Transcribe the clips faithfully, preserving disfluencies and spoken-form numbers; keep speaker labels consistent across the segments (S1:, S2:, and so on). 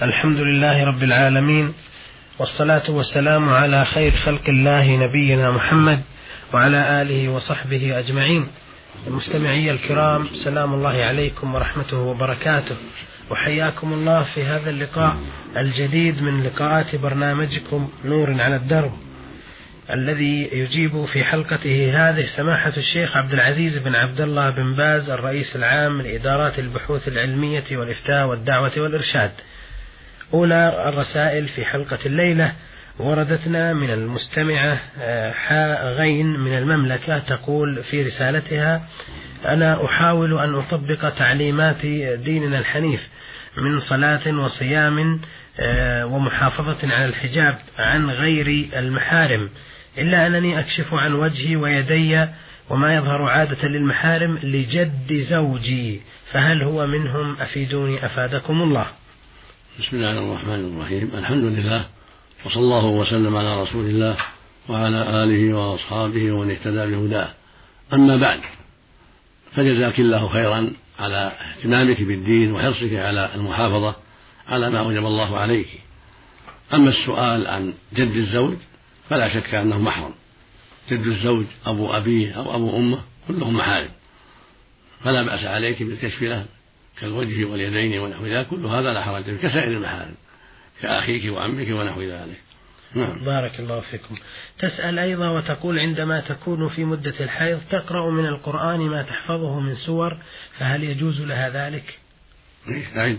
S1: الحمد لله رب العالمين، والصلاة والسلام على خير خلق الله نبينا محمد وعلى آله وصحبه أجمعين. المستمعي الكرام، سلام الله عليكم ورحمته وبركاته، وحياكم الله في هذا اللقاء الجديد من لقاءات برنامجكم نور على الدرب، الذي يجيب في حلقته هذه سماحة الشيخ عبد العزيز بن عبد الله بن باز، الرئيس العام لإدارات البحوث العلمية والإفتاء والدعوة والإرشاد. أولى الرسائل في حلقة الليلة وردتنا من المستمعة حاء غين من المملكة، تقول في رسالتها: أنا أحاول أن أطبق تعليمات ديننا الحنيف من صلاة وصيام ومحافظة على الحجاب عن غير المحارم، إلا أنني أكشف عن وجهي ويدي وما يظهر عادة للمحارم لجد زوجي، فهل هو منهم؟ أفيدوني أفادكم الله.
S2: بسم الله الرحمن الرحيم، الحمد لله، وصلى الله وسلم على رسول الله وعلى آله وأصحابه ومن اهتدى بهداه. أما بعد، فجزاك الله خيرا على اهتمامك بالدين وحرصك على المحافظة على ما أوجب الله عليك. أما السؤال عن جد الزوج فلا شك أنه محرم. جد الزوج أبو أبيه أو أبو أمه كلهم محارم، فلا بأس عليك بالكشف له كالوجه واليدين ونحو ذلك، كل هذا لا حرج فيه كسائر المحارم كأخيك وعمك ونحو ذلك. نعم.
S1: بارك الله فيكم. تسأل أيضا وتقول: عندما تكون في مدة الحيض تقرأ من القرآن ما تحفظه من سور، فهل يجوز لها ذلك؟
S2: أعيد.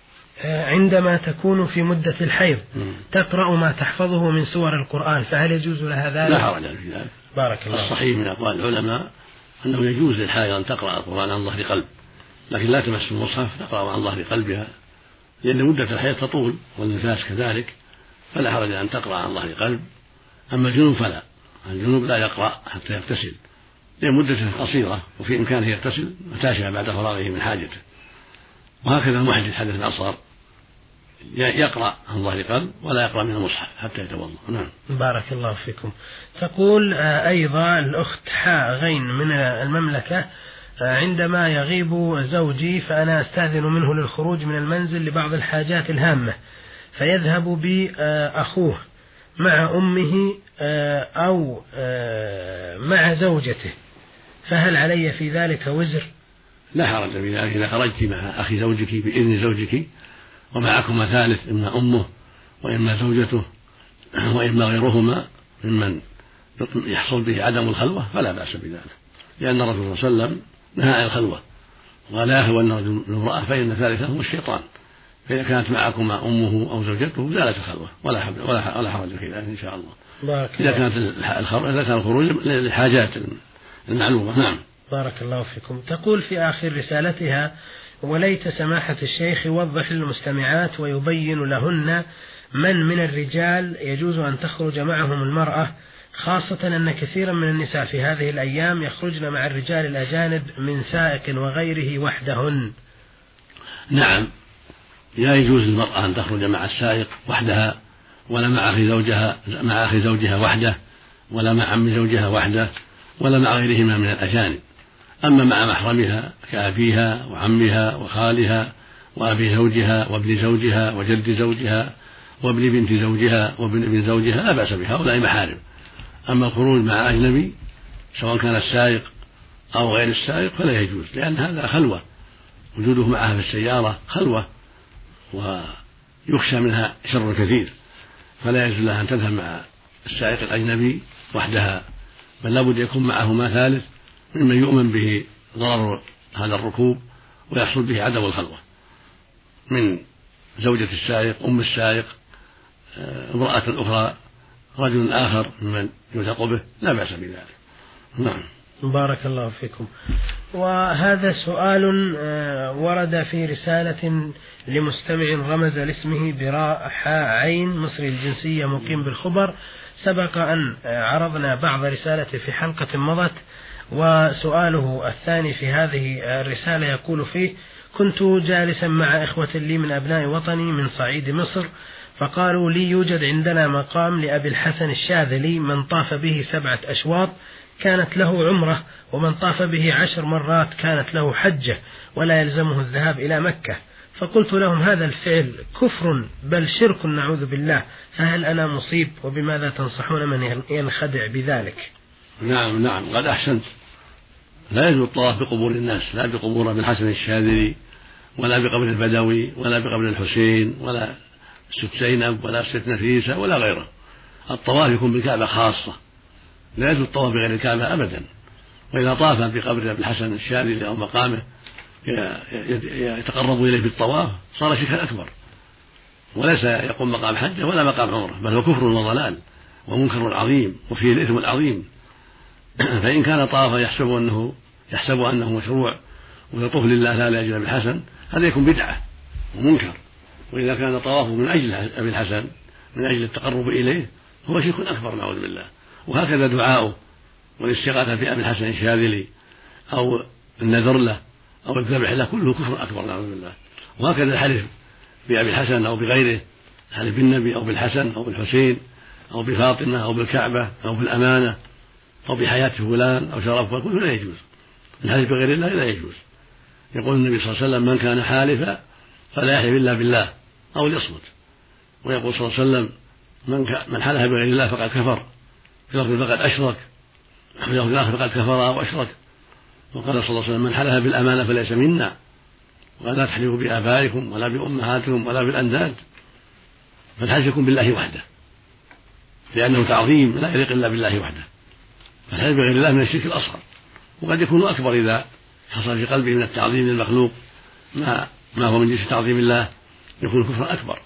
S1: عندما تكون في مدة الحيض تقرأ ما تحفظه من سور القرآن، فهل يجوز لها ذلك؟
S2: لا حرج في ذلك.
S1: بارك الله.
S2: الصحيح من أقوال العلماء أنه يجوز للحائض أن تقرأ القرآن عن ظهر قلب، لكن لا تمس المصحف، تقرأ عن ظهر قلبها، لأن مدة الحيض تطول والنفاس كذلك، فلا حرج أن تقرأ عن ظهر قلب. أما الجنوب فلا، الجنوب لا يقرأ حتى يغتسل، لأن مدته قصيرة وفي إمكانه يغتسل متى بعد فراغه من حاجته. وهكذا محدث حدث أصغر يقرأ عن ظهر قلب ولا يقرأ من المصحف حتى يتوضأ. نعم.
S1: بارك الله فيكم. تقول أيضا الأخت حاء غين من المملكة: عندما يغيب زوجي فأنا أستأذن منه للخروج من المنزل لبعض الحاجات الهامة، فيذهب بي أخوه مع أمه أو مع زوجته، فهل علي في ذلك وزر؟
S2: لا حرج في ذلك إذا خرجت مع أخي زوجك بإذن زوجك ومعكما ثالث، إما أمه وإما زوجته وإما غيرهما ممن يحصل به عدم الخلوة، فلا بأس بذلك، لأن الرسول صلى الله عليه وسلم نهى عن الخلوة ولا يخلون الرجل بالامرأة فإن ثالثهم الشيطان، فإذا كانت معكما أمه أو زوجته زالت الخلوة ولا ولا حرج في ذلك إن شاء الله، إذا كانت إذا كان الخروج للحاجات المعلومة. نعم.
S1: بارك الله فيكم. تقول في آخر رسالتها: وليت سماحة الشيخ يوضح للمستمعات ويبين لهن من من الرجال يجوز أن تخرج معهم المرأة، خاصة أن كثيرا من النساء في هذه الأيام يخرجن مع الرجال الأجانب من سائق وغيره وحدهن.
S2: نعم، لا يجوز للمرأة أن تخرج مع السائق وحدها، ولا مع أخي زوجها مع أخي زوجها وحده، ولا مع عم زوجها وحده، ولا مع غيرهما من الأجانب. أما مع محرمها كأبيها وعمها وخالها وأبي زوجها وابن زوجها وجد زوجها وابن بنت زوجها وابن ابن زوجها لا بأس بها، هؤلاء محارم. أما الخروج مع أجنبي سواء كان السائق أو غير السائق فلا يجوز، لأن هذا خلوة، وجوده معها في السيارة خلوة ويخشى منها شر كثير، فلا يجوز لها أن تذهب مع السائق الأجنبي وحدها، بل لابد يكون معهما ثالث ممن يؤمن به ضرر هذا الركوب ويحصل به عدم الخلوة، من زوجة السائق، أم السائق، امرأة أخرى، رجل آخر ممن يوثق به، لا بأس بذلك. نعم.
S1: بارك الله فيكم. وهذا سؤال ورد في رسالة لمستمع رمز لاسمه براء حاء عين مصري الجنسية مقيم بالخبر. سبق أن عرضنا بعض رسالته في حلقة مضت، وسؤاله الثاني في هذه الرسالة يقول فيه: كنت جالسا مع إخوة لي من أبناء وطني من صعيد مصر، فقالوا لي يوجد عندنا مقام لأبي الحسن الشاذلي من طاف به سبعة أشواط كانت له عمرة، ومن طاف به عشر مرات كانت له حجة، ولا يلزمه الذهاب إلى مكة، فقلت لهم هذا الفعل كفر بل شرك نعوذ بالله، فهل أنا مصيب؟ وبماذا تنصحون من ينخدع بذلك؟
S2: نعم نعم قد أحسنت. لا يجوز الطواف بقبور الناس، لا بقبور ابن الحسن الشاذلي ولا بقبر البدوي ولا بقبر الحسين ولا ست زينب ولا ست نفيسة ولا غيره. الطواف يكون بالكعبة خاصة، لا يجوز الطواف بغير الكعبة أبدا. وإذا طاف بقبر ابن الحسن الشاذلي أو مقامه يتقرب إليه بالطواف صار شركا أكبر، وليس يقوم مقام حجة ولا مقام عمره، بل هو كفر وضلال ومنكر عظيم وفيه الإثم العظيم. فإن كان طافا يحسب أنه يحسب أنه مشروع ويطوف لله لا لأجل ابن الحسن، هذا يكون بدعة ومنكر. وإذا كان طوافه من أجل ابن الحسن من أجل التقرب إليه هو شرك أكبر نعوذ بالله. وهكذا دعاؤه والاستغاثة بأبي الحسن الشاذلي أو النذر له أو الذبح له كله كفر أكبر نعوذ بالله. وهكذا الحلف بأبي الحسن أو بغيره، الحلف بالنبي أو بالحسن أو بالحسين أو بفاطمة أو بالكعبة أو بالأمانة أو بحياة فلان أو شرفه كله لا يجوز. الحلف بغير الله لا يجوز. يقول النبي صلى الله عليه وسلم من كان حالفا فلا يحلف إلا بالله أو ليصمت. ويقول صلى الله عليه وسلم من, من حلف بغير الله فقد كفر، في لفظ فقد أشرك، في لفظ آخر فقد كفر أو أشرك. وقال صلى الله عليه وسلم من حلف بالأمانة فليس منا. وقال لا تحلفوا بآبائكم ولا بأمهاتكم ولا بالأنداد. فالحلف يكون بالله وحده لأنه تعظيم لا يليق إلا بالله وحده. فالحلف بغير الله من الشرك الأصغر، وقد يكون أكبر إذا حصل في قلبه من التعظيم للمخلوق ما, ما هو من جنس تعظيم الله، يكون كفرا أكبر.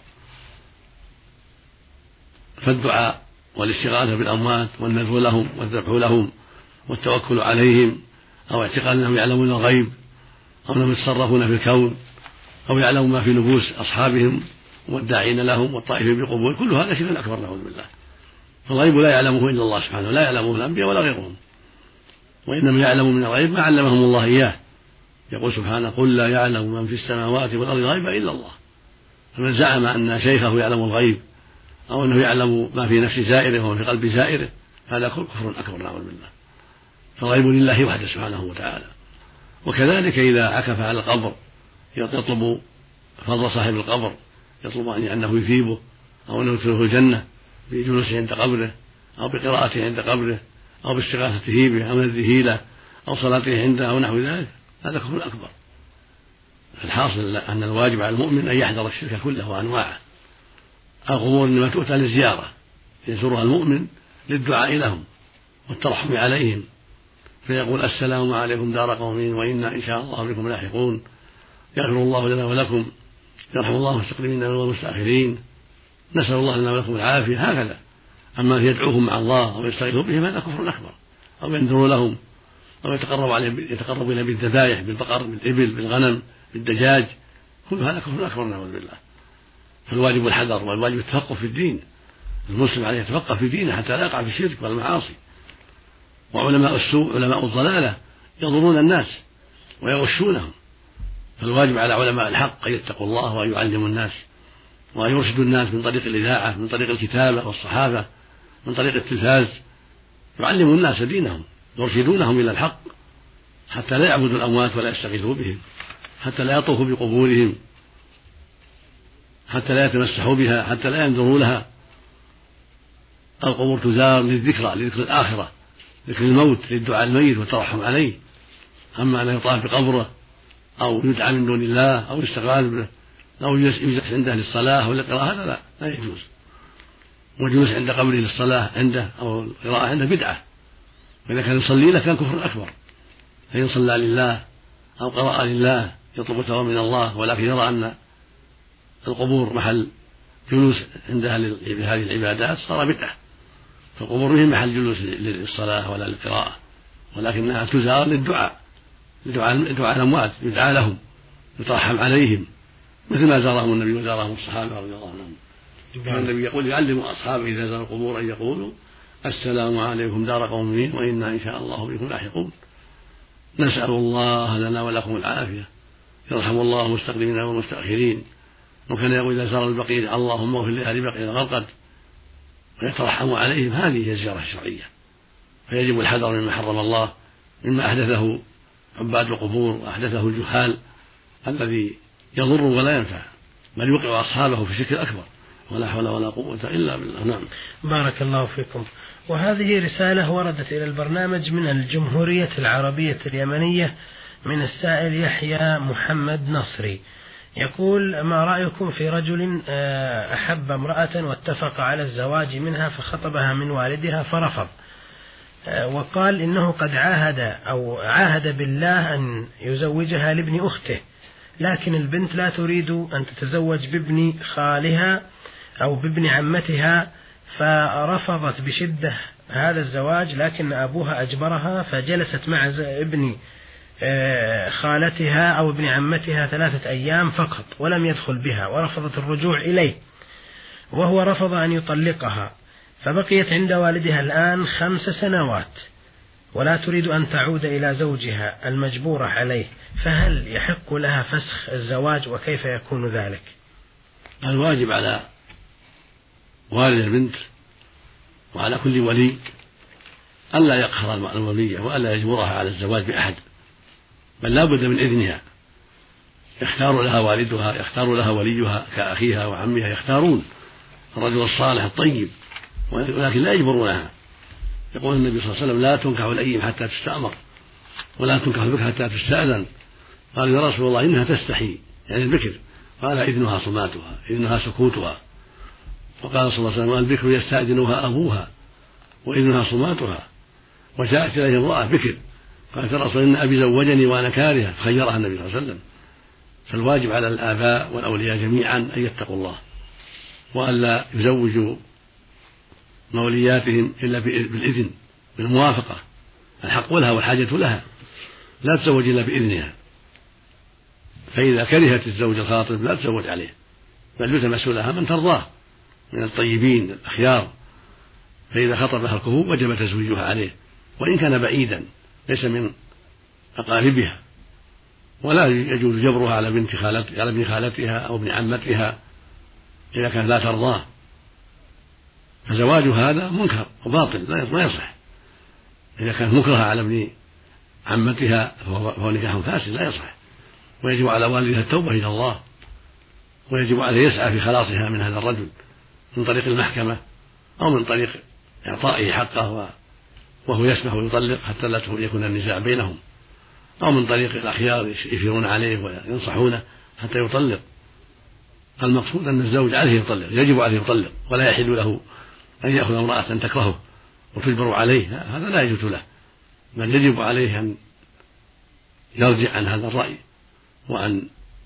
S2: فالدعاء والاستغاثة بالأموات والنذر لهم والذبح لهم والتوكل عليهم أو اعتقاد أنهم يعلمون الغيب أو أنهم يتصرفون في الكون أو يعلمون ما في نفوس أصحابهم والداعين لهم والطائفين بقبول، كل هذا شرك أكبر نعوذ بالله. فالغيب لا يعلمه إلا الله سبحانه، لا يعلمه الأنبياء ولا غيرهم، وإنما يعلم من الغيب ما علمهم الله إياه. يقول سبحانه قل لا يعلم من في السماوات والأرض الغيب إلا الله. فمن زعم أن شيخه يعلم الغيب أو أنه يعلم ما في نفس زائره وما في قلب زائره هذا كفر أكبر نعوذ بالله. فالغيب لله وحده سبحانه وتعالى. وكذلك إذا عكف على القبر يطلب فضل صاحب القبر، يطلب أنه يثيبه أو أنه يدخله الجنة بجلوسه عند قبره أو بقراءته عند قبره أو باستغاثته به أو نذره له أو صلاته عنده أو نحو ذلك، هذا كفر أكبر. الحاصل أن الواجب على المؤمن أن يحذر الشرك كله وأنواعه. القبور إنما تؤتى للزيارة، يزورها المؤمن للدعاء لهم والترحم عليهم، فيقول السلام عليكم دار قوم وإنا إن شاء الله بكم لاحقون، يغفر الله لنا ولكم، يرحم الله المستقدمين والمستأخرين، نسأل الله لنا ولكم العافية. هكذا. أما يدعوهم مع الله أو يستغيثوا بهم هذا كفر أكبر، أو ينذروا لهم أو يتقرب عليه يتقرب إليه بالذبائح بالبقر بالإبل بالغنم بالدجاج، كل هذا كفر أكبر نعوذ بالله. فالواجب الحذر والواجب التفقه في الدين. المسلم عليه يتفقه في دينه حتى لا يقع في الشرك والمعاصي. وعلماء السوء علماء الضلالة يضرون الناس ويغشونهم، فالواجب على علماء الحق أن يتقوا الله وأن يعلموا الناس وأن يرشدوا الناس من طريق الإذاعة من طريق الكتابة والصحافة من طريق التلفاز، يعلموا الناس دينهم يرشدونهم إلى الحق حتى لا يعبدوا الأموات ولا يستغيثوا بهم، حتى لا يطوفوا بقبورهم، حتى لا يتمسحوا بها، حتى لا ينذروا لها. القبور تزار للذكرى لذكر الآخرة، ذكر الموت، للدعاء الميت والترحم عليه. أما أن يطاف بقبره أو يدعى من دون الله أو يستغاث به أو يجلس عنده للصلاة أو للقراءة هذا لا, لا يجوز. والجلوس عند قبره للصلاة عنده أو القراءة عنده بدعة، وإذا كان يصلي له كان كفر أكبر. فإن صلى لله أو قرأ لله يطلب ثواب من الله ولكن يرى أن القبور محل جلوس عندها لهذه العبادات صار بدعة. فالقبور هي محل جلوس للصلاة ولا للقراءة، ولكنها تزار للدعاء لدعاء دعاء الأموات، يدعى لهم يترحم عليهم مثل ما زارهم النبي وزارهم الصحابة رضي الله عنهم. النبي يقول يعلم أصحابه إذا زاروا القبور أن يقولوا السلام عليكم دار قوم وإنا إن شاء الله بكم لاحقون. نسأل الله لنا ولكم العافية، يرحم الله المستقدمين والمستأخرين. وكان يقول إذا زار البقيع اللهم اغفر لأهل بقيع غرقد ويترحم عليهم. هذه هي الزيارة الشرعية. فيجب الحذر مما حرم الله، مما أحدثه عباد القبور وأحدثه الجهال الذي يضر ولا ينفع، بل يوقع أصحابه في شرك أكبر، ولا حول ولا قوة إلا بالله. نعم.
S1: بارك الله فيكم. وهذه رسالة وردت إلى البرنامج من الجمهورية العربية اليمنية من السائل يحيى محمد نصري، يقول: ما رأيكم في رجل أحب امرأة واتفق على الزواج منها فخطبها من والدها فرفض، وقال إنه قد عاهد أو عاهد بالله أن يزوجها لابن أخته، لكن البنت لا تريد أن تتزوج بابن خالها أو بابن عمتها، فرفضت بشدة هذا الزواج، لكن أبوها أجبرها، فجلست مع ابن خالتها أو ابن عمتها ثلاثة أيام فقط ولم يدخل بها، ورفضت الرجوع إليه، وهو رفض أن يطلقها، فبقيت عند والدها الآن خمس سنوات ولا تريد أن تعود إلى زوجها المجبورة عليه، فهل يحق لها فسخ الزواج وكيف يكون ذلك؟
S2: الواجب على والد البنت وعلى كل ولي ألا يقهر الولية وألا يجبرها على الزواج بأحد، بل لا بد من إذنها، يختار لها والدها، يختار لها وليها كأخيها وعمها، يختارون الرجل الصالح الطيب، ولكن لا يجبرونها. يقول النبي صلى الله عليه وسلم: لا تنكح الأيم حتى تستأمر، ولا تنكح البكر حتى تستأذن. قال: يا رسول الله إنها تستحي، يعني البكر. قال: إذنها صماتها، إذنها سكوتها. وقال صلى الله عليه وسلم: البكر يستأذنها أبوها وإذنها صماتها. وجاءت إليه امرأة بكر قالت: يا رسول الله إن أبي زوجني وأنا كارهة، فخيرها النبي صلى الله عليه وسلم. فالواجب على الآباء والأولياء جميعا أن يتقوا الله وألا يزوجوا مولياتهم إلا بالإذن، بالموافقة، الحق لها والحاجة لها، لا تزوج إلا بإذنها. فإذا كرهت الزوج الخاطب لا تزوج عليه، بل يلتمس لها من ترضاه من الطيبين الأخيار، فإذا خطبها الكفو وجب تزويجها عليه وإن كان بعيدا ليس من أقاربها، ولا يجوز جبرها على بنت خالتها على ابن خالتها أو ابن عمتها إذا كانت لا ترضاه، فزواج هذا منكر وباطل لا يصح. إذا كانت مكرهة على ابن عمتها فهو نكاح فاسد لا يصح، ويجب على والدها التوبة إلى الله، ويجب عليه يسعى في خلاصها من هذا الرجل من طريق المحكمة أو من طريق إعطائه حقه وهو يسمح ويطلق حتى لا يكون النزاع بينهم، أو من طريق الأخيار يشيرون عليه وينصحونه حتى يطلق. المقصود أن الزوج عليه يطلق، يجب عليه يطلق، ولا يحل له أن يأخذ امرأة تكرهه وتجبر عليه، هذا لا يجوز له، بل يجب عليه أن يرجع عن هذا الرأي وأن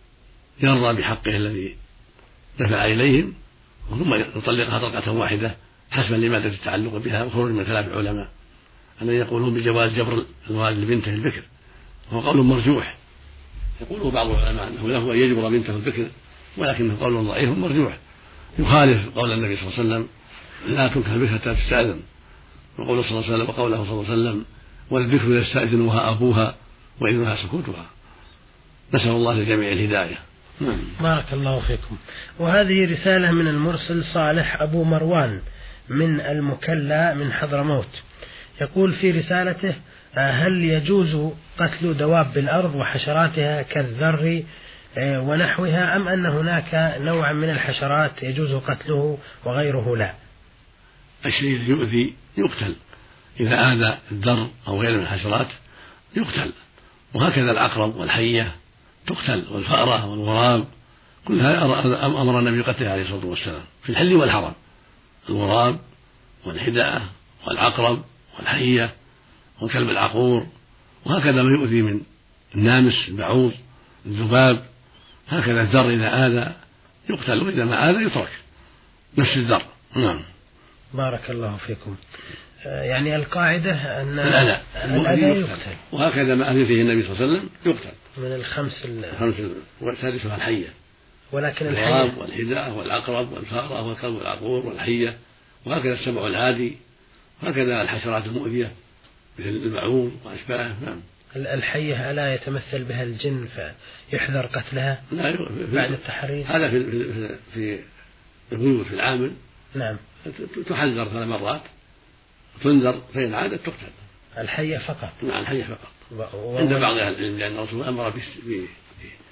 S2: يرضى بحقه الذي دفع إليهم، ثم يطلقها طلقة واحدة حسبا لمادة التعلق بها، وخروج من خلاف العلماء أن يقولون بجواز جبر الوالد لبنته البكر، وهو قول مرجوح. يقول بعض العلماء أنه له أن يجبر بنته البكر، ولكنه قول ضعيف مرجوح يخالف قول النبي صلى الله عليه وسلم: لا تنكح البكر حتى تستأذن، وقوله صلى الله عليه وسلم وقوله صلى الله عليه وسلم: والبكر يستأذنها أبوها وإذنها سكوتها. نسأل الله للجميع الهداية.
S1: بارك الله فيكم. وهذه رسالة من المرسل صالح أبو مروان من المكلا من حضرموت، يقول في رسالته: هل يجوز قتل دواب الأرض وحشراتها كالذر ونحوها، أم أن هناك نوع من الحشرات يجوز قتله وغيره لا؟
S2: الشيء الذي يؤذي يقتل، إذا آذى الذر أو غيره من الحشرات يقتل، وهكذا العقرب والحية تقتل، والفأرة والغراب، كل هذا أمر النبي بقتله عليه الصلاة والسلام في الحل والحرم، الغراب والحداءة والعقرب والحية والكلب العقور، وهكذا ما يؤذي من النامس البعوض الذباب، هكذا الذر إذا آذى يقتل، وإذا ما آذى يترك نفس الذر. نعم.
S1: بارك الله فيكم. يعني القاعدة أن
S2: الأذى
S1: الأذى يقتل،
S2: وهكذا ما أذى فيه النبي صلى الله عليه وسلم يقتل
S1: من الخمس
S2: الخمس والسادسها الحية،
S1: ولكن
S2: الغراب والحداء والعقرب والفأرة والكلب والعقور والحية، وهكذا السبع العادي، وهكذا الحشرات المؤذية مثل البعوض وأشباهه. نعم.
S1: الحية ألا يتمثل بها الجن فيحذر قتلها بعد التحرير؟
S2: هذا في في في البيوت في العامل.
S1: نعم.
S2: تحذر ثلاث مرات تنذر، فإن عادت تقتل.
S1: الحية فقط؟
S2: نعم الحية فقط.
S1: و... و...
S2: عند بعض أهل العلم، لأن الرسول أمر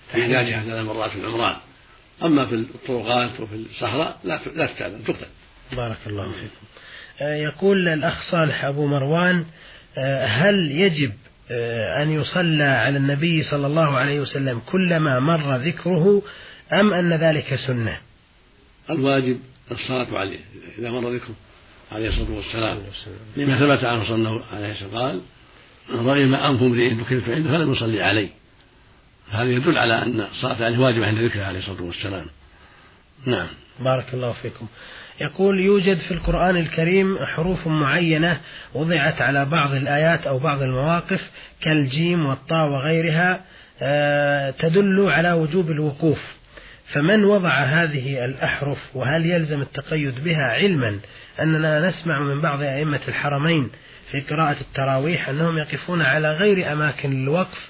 S2: في إعدادها ثلاث مرات في العمران. أما في الطرقات وفي الصحراء لا لا تتعلم تقتل.
S1: بارك الله فيكم. يقول الأخ صالح أبو مروان: هل يجب أن يصلى على النبي صلى الله عليه وسلم كلما مر ذكره أم أن ذلك سنة؟
S2: الواجب الصلاة عليه إذا مر ذكره عليه الصلاة والسلام، لما ثبت عنه صلى الله عليه وسلم قال: رغم أنف امرئ ذكر فإنه فلم يصلي عليه. هذا يدل على أن الصلاة عليه واجبة عند ذكره عليه الصلاة والسلام. نعم.
S1: بارك الله فيكم. يقول: يوجد في القرآن الكريم حروف معينة وضعت على بعض الآيات أو بعض المواقف كالجيم والطاء وغيرها تدل على وجوب الوقوف، فمن وضع هذه الأحرف وهل يلزم التقيد بها، علما أننا نسمع من بعض أئمة الحرمين في قراءة التراويح أنهم يقفون على غير أماكن الوقف،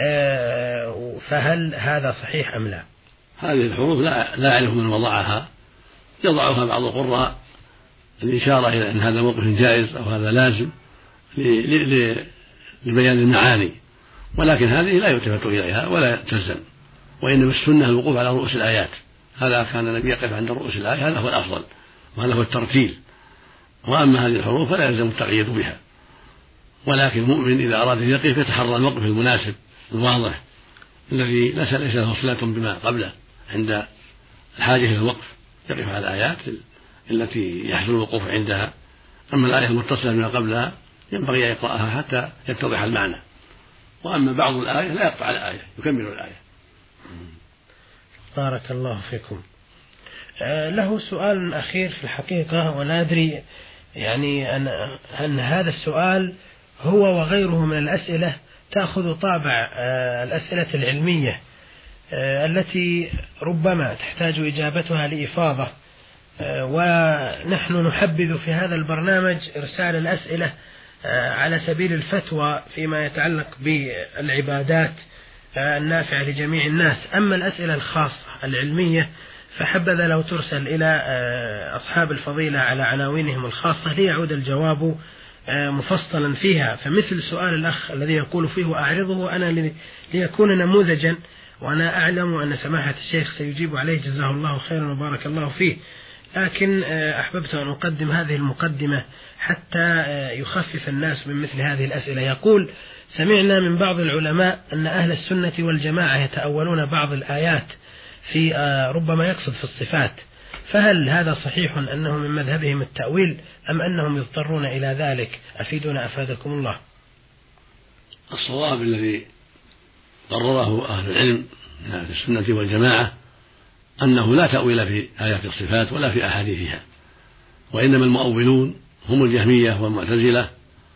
S1: فهل هذا صحيح أم لا؟
S2: هذه الحروف لا لا أعرف من وضعها، يضعها بعض القراء الإشارة إلى أن هذا موقف جائز أو هذا لازم لبيان المعاني، ولكن هذه لا يلتفت إليها ولا تلزم، وإنما السنة الوقوف على رؤوس الآيات. هذا كان النبي يقف عند رؤوس الآية، هذا هو الأفضل وهذا هو الترتيل. وأما هذه الحروف فلا يلزم التقييد بها، ولكن المؤمن إذا أراد أن يقف يتحرى الموقف المناسب الواضح الذي ليس له صلة بما قبله عند الحاجة إلى الوقف، يقف على الآيات التي يحصل الوقوف عندها. أما الآية المتصلة بما قبلها ينبغي أن يقرأها حتى يتضح المعنى، وأما بعض الآية لا يقطع الآية، يكمل الآية.
S1: بارك الله فيكم. له سؤال أخير في الحقيقة، ولا أدري يعني أن, أن هذا السؤال هو وغيره من الأسئلة تأخذ طابع الأسئلة العلمية التي ربما تحتاج إجابتها لإفاضة، ونحن نحبذ في هذا البرنامج إرسال الأسئلة على سبيل الفتوى فيما يتعلق بالعبادات النافعة لجميع الناس. أما الأسئلة الخاصة العلمية فحبذا لو ترسل إلى أصحاب الفضيلة على عناوينهم الخاصة ليعود الجواب مفصلا فيها. فمثل سؤال الأخ الذي يقول فيه أعرضه أنا ليكون نموذجا، وأنا أعلم أن سماحة الشيخ سيجيب عليه جزاه الله خيرا وبارك الله فيه، لكن أحببت أن أقدم هذه المقدمة حتى يخفف الناس من مثل هذه الأسئلة. يقول: سمعنا من بعض العلماء أن أهل السنة والجماعة يتأولون بعض الآيات في ربما يقصد في الصفات، فهل هذا صحيح أنه من مذهبهم التأويل أم أنهم يضطرون إلى ذلك؟ أفيدنا أفادكم الله.
S2: الصواب الذي قرره أهل العلم من أهل السنة والجماعة أنه لا تأويل في آيات الصفات ولا في أحاديثها، وإنما المؤولون هم الجهمية والمعتزلة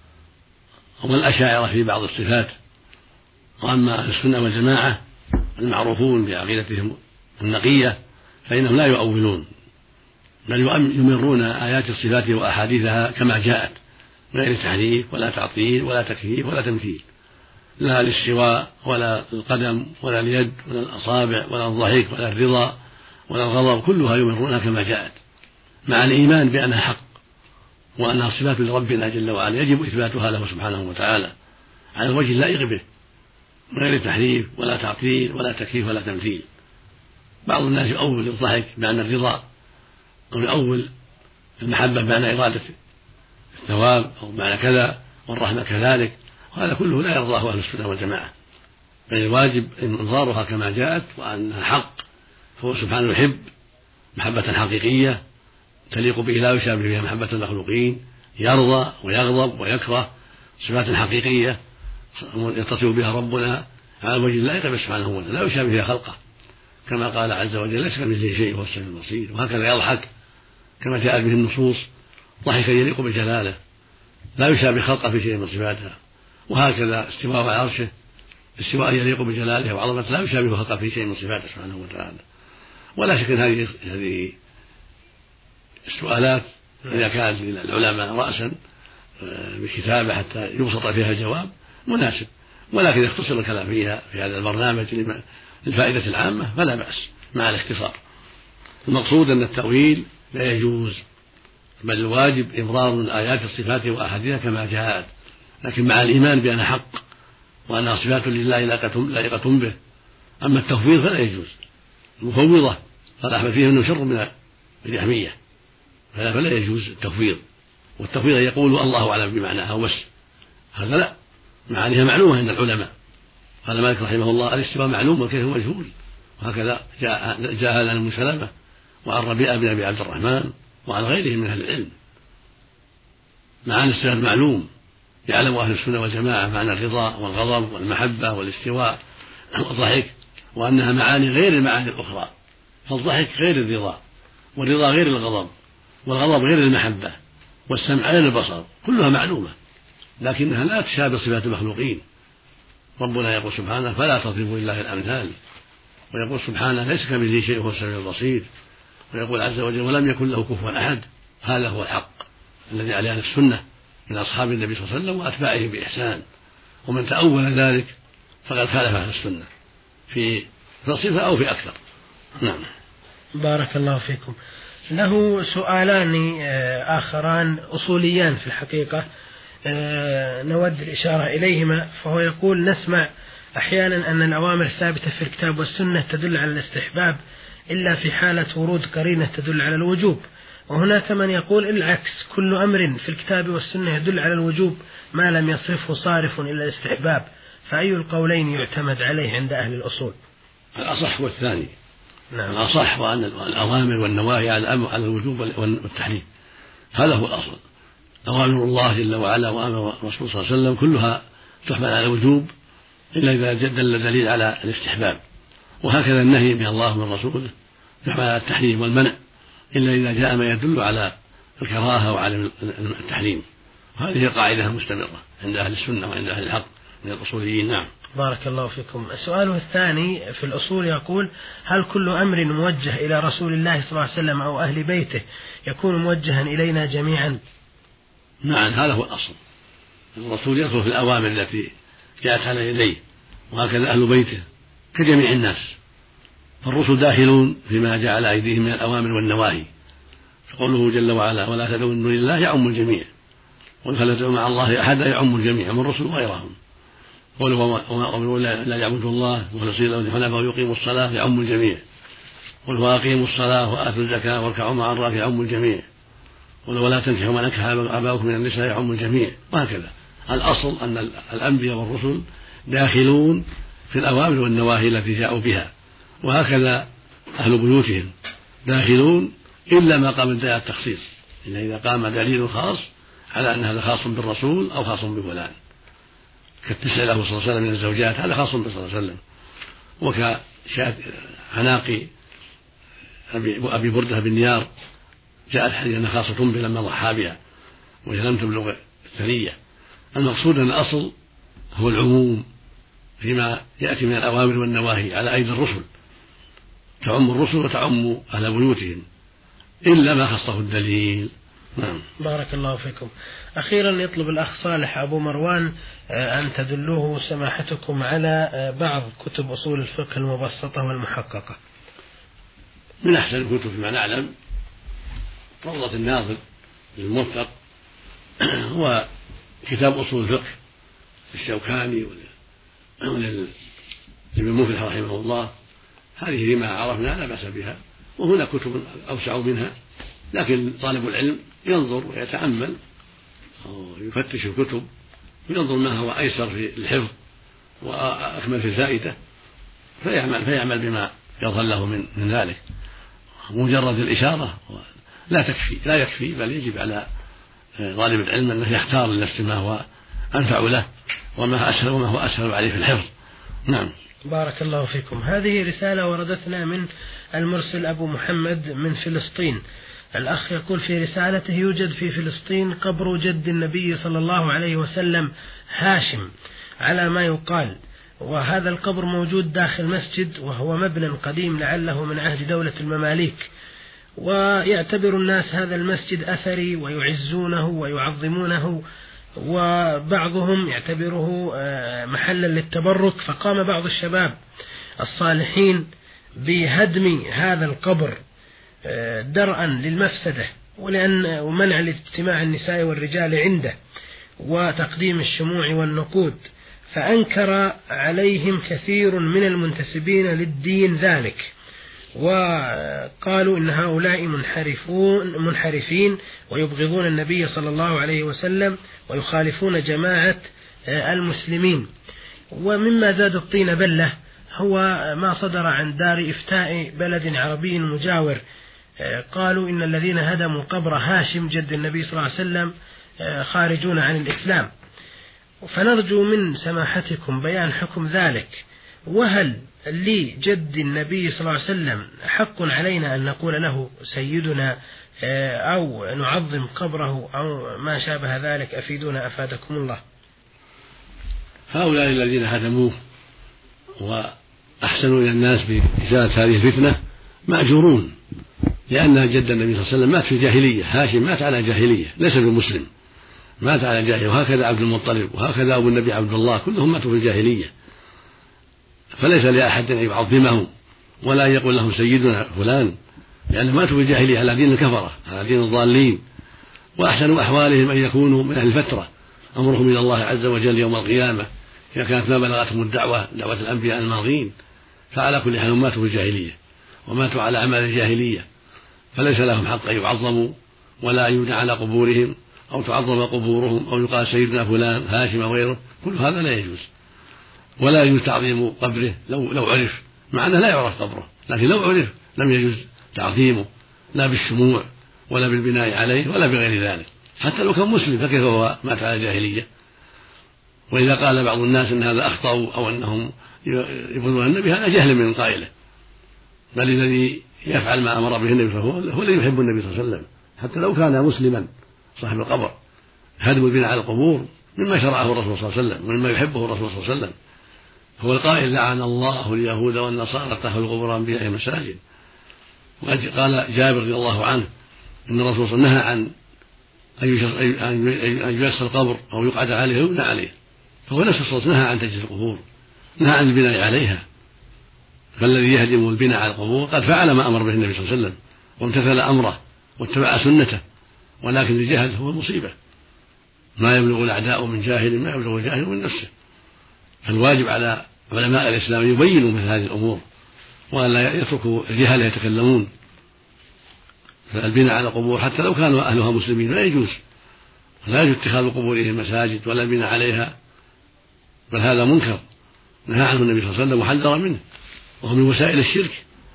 S2: والأشاعرة في بعض الصفات. وأما أهل السنة والجماعة المعروفون بعقيدتهم النقية فإنهم لا يؤولون، بل يمرون آيات الصفات وأحاديثها كما جاءت من غير تحريف ولا تعطيل ولا تكييف ولا تمثيل، لا للسواء ولا القدم ولا اليد ولا الأصابع ولا الضحك ولا الرضا ولا الغضب، كلها يمرونها كما جاءت مع الإيمان بأنها حق وأنها صفات لربنا جل وعلا يجب إثباتها له سبحانه وتعالى على الوجه اللائق به من غير تحريف ولا تعطيل ولا تكييف ولا تمثيل. بعض الناس يؤول الضحك بمعنى الرضا، أو يؤول المحبة بمعنى إرادة الثواب أو بمعنى كذا، والرحمة كذلك، وهذا كله لا يرضاه أهل السنة والجماعة، بل الواجب إنظارها كما جاءت وأنها حق، فهو سبحانه يحب محبة حقيقية تليق به لا يشابه بها محبة المخلوقين، يرضى ويغضب ويكره صفات حقيقية يتصف بها ربنا على الوجه اللائق به سبحانه وتعالى لا يشابه بها خلقه، كما قال عز وجل: ليس كمثله شيء وهو السميع البصير. وهكذا يضحك كما جاءت به النصوص ضحكا يليق بجلاله لا يشابه خلقه في شيء من صفاتها. وهكذا استواء على عرشه استواء يليق بجلاله وعظمته لا يشابه خلقه في شيء من صفاته سبحانه وتعالى. ولا شك ان هذه هذه السؤالات اذا كانت للعلماء راسا بكتابه حتى يبسط فيها الجواب مناسب، ولكن يختصر الكلام فيها في هذا البرنامج للفائده العامه فلا باس مع الاختصار. المقصود ان التاويل لا يجوز، بل الواجب إمرار من آيات الصفات وأحاديثها كما جاءت، لكن مع الإيمان بأنها حق وأنها صفات لله لائقة به، أما التفويض فلا يجوز. المفوضة قال أحمد فيه أنه شر من الجهمية، فلا يجوز التفويض. والتفويض يقول الله أعلم بمعناها وبس، هذا لا، معانيها معلومة عند العلماء. قال مالك رحمه الله الاستواء معلوم والكيف مجهول. وهكذا جاء جاء هذا عن سلمة وعن ربيعة بن أبي عبد الرحمن وعن غيرهم من أهل العلم. معاني الصفات معلوم، يعلم أهل السنة والجماعة معنى الرضا والغضب والمحبة والاستواء والضحك، وأنها معاني غير المعاني الأخرى. فالضحك غير الرضا، والرضا غير الغضب، والغضب غير المحبة، والسمع غير البصر، كلها معلومة، لكنها لا تشابه صفات المخلوقين. ربنا يقول سبحانه فلا تضربوا لله الأمثال، ويقول سبحانه ليس كمثله شيء وهو السميع البصير، ويقول عز وجل ولم يكن له كفوا أحد. هذا هو الحق الذي عليه السنة من أصحاب النبي صلى الله عليه وسلم وأتباعه بإحسان، ومن تأول ذلك فقد خالف أهل السنة في صفة أو في أكثر. نعم.
S1: بارك الله فيكم. له سؤالان آخران أصوليان في الحقيقة نود الإشارة إليهما. فهو يقول نسمع أحيانا أن الأوامر ثابتة في الكتاب والسنة تدل على الاستحباب إلا في حالة ورود قرينة تدل على الوجوب، وهناك من يقول العكس، كل أمر في الكتاب والسنة يدل على الوجوب ما لم يصرفه صارف إلى الاستحباب، فأي القولين يعتمد عليه عند أهل الأصول؟
S2: الأصح والثاني.
S1: نعم.
S2: الأصح وأن الأوامر والنواهي على الوجوب والتحريم، هذا هو الأصل. أوامر الله جل وعلا وأمر الرسول صلى الله عليه وسلم كلها تحمل على الوجوب إلا إذا دل دليل على الاستحباب، وهكذا النهي من الله ومن رسوله يحمل على التحريم والمنع إلا إذا جاء ما يدل على الكراهة وعلى التحريم. هذه قاعدة مستمرة عند أهل السنة وعند أهل الحق من الأصوليين. نعم.
S1: بارك الله فيكم. السؤال الثاني في الأصول يقول هل كل أمر موجه إلى رسول الله صلى الله عليه وسلم أو أهل بيته يكون موجها إلينا جميعا؟
S2: نعم، هذا هو الأصل. الرسول يدخل في الأوامر التي جاءت على يديه، وهكذا أهل بيته كجميع الناس. فالرسل داخلون فيما جاء على أيديهم من الأوامر والنواهي، فقوله جل وعلا ولا تدعوا من دون الله يعم الجميع، وفلا تدعوا مع الله أحدا يعم الجميع من الرسل وغيرهم. قوله لا يعبدوا الله مخلصين له الحنفاء ويقيموا الصلاة يعم الجميع، قل وأقيموا الصلاة وآتوا الزكاة واركعوا مع الراكعين يعم الجميع، قل ولا تنكحوا ما نكح آباؤكم من النساء يعم الجميع، وهكذا. الأصل أن الأنبياء والرسل داخلون في الأوامر والنواهي التي جاءوا بها، وهكذا أهل بيوتهم داخلون إلا ما قام بدليل التخصيص، إلا إذا قام دليل خاص على أن هذا خاص بالرسول أو خاص بفلان، كالتسع له صلى الله عليه وسلم من الزوجات هذا خاص به صلى الله عليه وسلم، وكعناق أبي بردة بن نيار جاء الحديث أنها خاصة به لما ضحى بها وهي لم تبلغ الثنية. المقصود أن الأصل هو العموم فيما يأتي من الأوامر والنواهي على أيدي الرسل، تعم الرسل وتعم أهل بيوتهم إلا ما خصه الدليل. نعم.
S1: بارك الله فيكم. أخيرا يطلب الأخ صالح أبو مروان أن تدلوه سماحتكم على بعض كتب أصول الفقه المبسطة والمحققة.
S2: من أحسن الكتب فيما نعلم روضة الناظر للموفق، هو كتاب أصول الفقه للشوكاني ولابن مفلح رحمه الله. هذه لما عرفنا لا بأس بها، وهنا كتب أوسع منها، لكن طالب العلم ينظر ويتأمل ويفتش الكتب وينظر ما هو أيسر في الحفظ وأكمل في الفائدة فيعمل, فيعمل بما يظهر له من, من ذلك. مجرد الإشارة لا تكفي لا يكفي بل يجب على طالب العلم أنه يختار لنفسه ما هو أنفع له وما أسهل وما هو أسهل عليه في الحفظ. نعم.
S1: بارك الله فيكم. هذه رسالة وردتنا من المرسل أبو محمد من فلسطين. الأخ يقول في رسالته يوجد في فلسطين قبر جد النبي صلى الله عليه وسلم هاشم على ما يقال، وهذا القبر موجود داخل مسجد وهو مبنى قديم لعله من عهد دولة المماليك، ويعتبر الناس هذا المسجد أثري ويعزونه ويعظمونه، وبعضهم يعتبره محلا للتبرك. فقام بعض الشباب الصالحين بهدم هذا القبر درءا للمفسدة ولأن ومنع لاجتماع النساء والرجال عنده وتقديم الشموع والنقود، فأنكر عليهم كثير من المنتسبين للدين ذلك، وقالوا إن هؤلاء منحرفون منحرفين ويبغضون النبي صلى الله عليه وسلم ويخالفون جماعة المسلمين. ومما زاد الطين بلة هو ما صدر عن دار إفتاء بلد عربي مجاور، قالوا إن الذين هدموا قبر هاشم جد النبي صلى الله عليه وسلم خارجون عن الإسلام. فنرجو من سماحتكم بيان حكم ذلك، وهل لجد النبي صلى الله عليه وسلم حق علينا أن نقول له سيدنا أو نعظم قبره أو ما شابه ذلك؟ أفيدونا أفادكم الله.
S2: هؤلاء الذين هدموه وأحسنوا إلى الناس بإزالة هذه الفتنة مأجورون، لأن جد النبي صلى الله عليه وسلم مات في الجاهلية، هاشم مات على جاهلية ليس بمسلم، مات على جاهلية، وهكذا عبد المطلب وهكذا أبو النبي عبد الله كلهم ماتوا في الجاهلية، فليس لأحد أن يعظمهم ولا يقول لهم سيدنا فلان، لأنهم ماتوا في الجاهلية على دين الكفرة على دين الضالين. وأحسن أحوالهم أن يكونوا من أهل الفترة أمرهم إلى الله عز وجل يوم القيامة إذا كانت ما بلغتهم الدعوة دعوة الأنبياء الماضين، فعلى كل حال ماتوا في الجاهلية وماتوا على أعمال الجاهلية، فليس لهم حق أن يعظموا ولا يبنى على قبورهم أو تعظم قبورهم أو يقال سيدنا فلان هاشم وغيره، كل هذا لا يجوز. ولا يجوز تعظيم قبره لو لو عرف، مع أنه لا يعرف قبره، لكن لو عرف لم يجوز تعظيمه لا بالشموع ولا بالبناء عليه ولا بغير ذلك، حتى لو كان مسلم فكيف هو مات على جاهلية. وإذا قال بعض الناس أن هذا أخطأوا أو أنهم يبغضون النبي هذا جهل من قائله، بل الذي يفعل ما أمر به النبي فهو هو الذي يحب النبي صلى الله عليه وسلم حتى لو كان مسلما صاحب القبر. هدم البناء على القبور مما شرعه الرسول صلى الله عليه وسلم ومما يحبه الرسول صلى الله عليه وسلم، هو القائل لعن الله اليهود والنصارى اتخذوا قبور أنبيائهم مساجد. وقال جابر رضي الله عنه إن الرسول صلى الله عليه وسلم نهى عن أن يجلس القبر أو يقعد عليه ويبنى عليه، فهو نفس الصوت نهى عن تجليس القبور، نهى عن البناء عليها. فالذي يهدم البناء على القبور قد فعل ما أمر به النبي صلى الله عليه وسلم وامتثل أمره واتبع سنته، ولكن الجهل هو المصيبة، ما يبلغ الأعداء من جاهل ما يبلغ الجاهل من نفسه. فالواجب على علماء الإسلام يبينوا مثل هذه الأمور ولا يتركوا الجهل يتكلمون. فالبناء على القبور حتى لو كانوا أهلها مسلمين لا يجوز، لا يجوز اتخاذ قبورهم مساجد ولا البناء عليها، بل هذا منكر نهى عنه النبي صلى الله عليه وسلم وحذر منه، وهو من وسائل الشرك.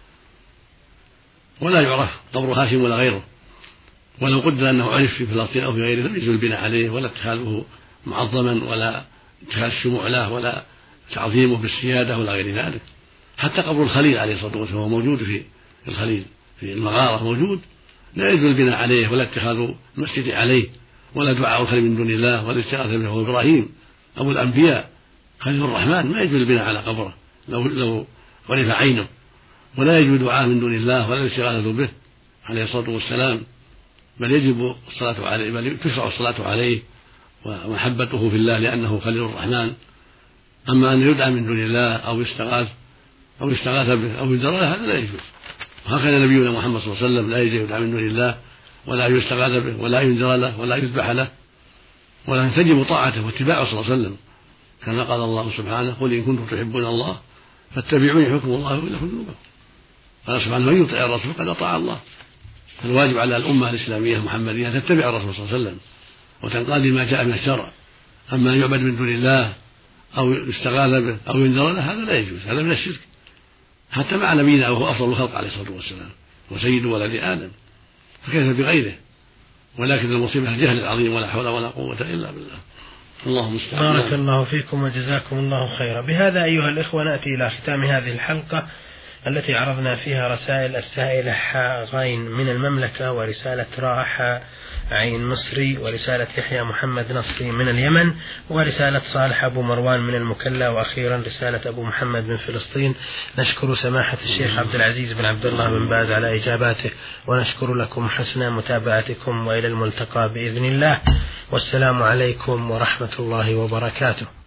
S2: ولا يعرف قبر هاشم ولا غيره، ولو قدر أنه عرف في فلسطين أو في غيره لم يجوز البناء عليه ولا اتخاذه معظما ولا اتخاذ الشموع له ولا تعظيمه بالسيادة ولا غير ذلك. حتى قبر الخليل عليه الصلاة والسلام هو موجود في الخليل في المغارة موجود، لا يجوز البناء عليه ولا اتخاذ المسجد عليه ولا دعاء الخليل من دون الله ولا الاستغاثة به. إبراهيم أبو الأنبياء خليل الرحمن ما يجوز البناء على قبره لو لو عرف عينه، ولا يجوز دعاء من دون الله ولا الاستغاثة به عليه الصلاة والسلام، بل يجب الصلاة عليه، بل تشرع الصلاة عليه ومحبته في الله لأنه خليل الرحمن. أما أن يدعى من دون الله أو يستغاث أو يستغاث به أو يدعى له هذا لا يجوز. وهكذا نبينا محمد صلى الله عليه وسلم لا يجوز يدعى من دون الله ولا يستغاث به ولا ينذر له ولا يذبح له، ولا تجب طاعته واتباعه صلى الله عليه وسلم، كما قال الله سبحانه قل إن كنتم تحبون الله فاتبعوني يحبكم الله ويغفر لكم ذنوبكم. قال سبحانه من يطع الرسول فقد أطاع الله. فالواجب على الأمة الإسلامية المحمدية أن تتبع الرسول صلى الله عليه وسلم وتنقاد ما جاء من الشرع. أما أن يعبد من دون الله أو يستغاث به أو ينذر له هذا لا يجوز، هذا من الشرك حتى مع نبينا وهو أفضل الخلق عليه الصلاة والسلام وسيد ولد آدم، فكيف بغيره؟ ولكن المصيبة الجهل العظيم ولا حول ولا قوة إلا بالله. اللهم استعان.
S1: بارك الله فيكم وجزاكم الله خيرا. بهذا أيها الإخوة نأتي إلى ختام هذه الحلقة التي عرضنا فيها رسائل السائلة حاء غين من المملكة، ورسالة راح عين مصري، ورسالة يحيى محمد نصري من اليمن، ورسالة صالح أبو مروان من المكلا، وأخيرا رسالة أبو محمد من فلسطين. نشكر سماحة الشيخ عبد العزيز بن عبد الله بن باز على إجاباته، ونشكر لكم حسن متابعتكم، وإلى الملتقى بإذن الله، والسلام عليكم ورحمة الله وبركاته.